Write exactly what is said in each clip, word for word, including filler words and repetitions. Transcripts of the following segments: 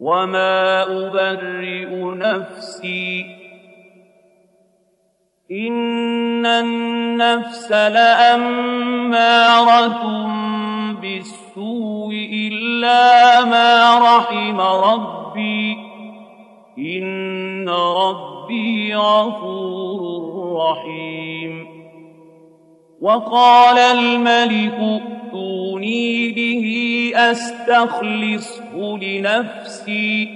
وما أبرئ نفسي إن النفس لأمارة بالسوء إلا ما رحم ربي إن ربي غفور رحيم. وقال الملك ائتوني به أستخلصه لنفسي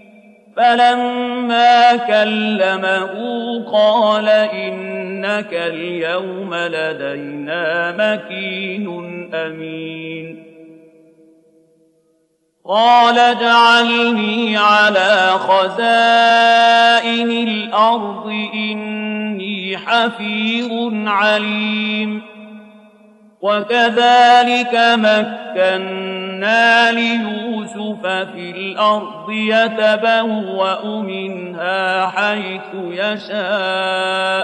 فلما كلمه قال إنك اليوم لدينا مكين أمين. قال اجعلني على خزائن الأرض إني حفيظ عليم. وكذلك مكنا ليوسف في الأرض يتبوأ منها حيث يشاء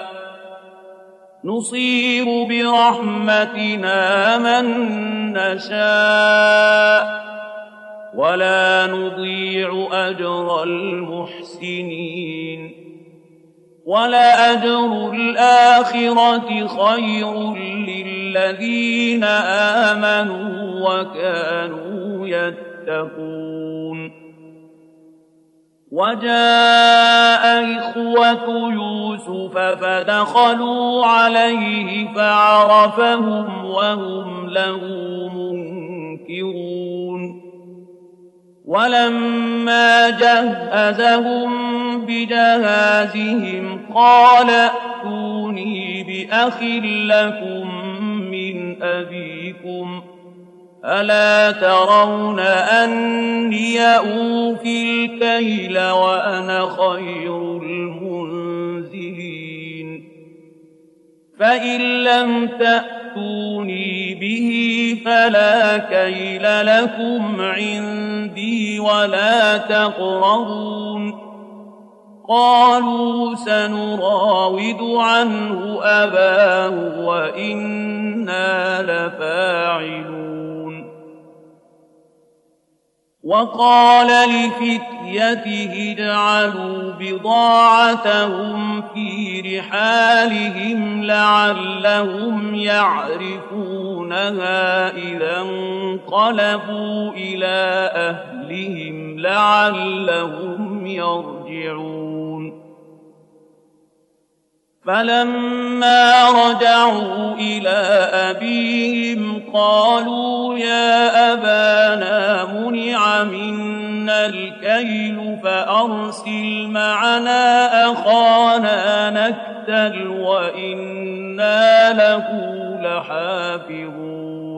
نصيب برحمتنا من نشاء ولا نضيع أجر المحسنين. ولأجر الآخرة خير للذين آمنوا وكانوا يتقون. وجاء إخوة يوسف فدخلوا عليه فعرفهم وهم له منكرون. ولما جهزهم بجهازهم قال ائتوني بأخ لكم من أبيكم ألا ترون أني أوفي الكيل وأنا خير المنزلين. فإن لم تأتوني به فلا كيل لكم عندي ولا تقربون. قالوا سنراود عنه أباه وإنا لفاعلون. وقال لفتيته اجعلوا بضاعتهم في رحالهم لعلهم يعرفونها إذا انقلبوا إلى أهلهم لعلهم يرجعون. فلما رجعوا إلى أبيهم قالوا يا أبانا منع منا الكيل فأرسل معنا أخانا نكتل وإنا له لحافظون.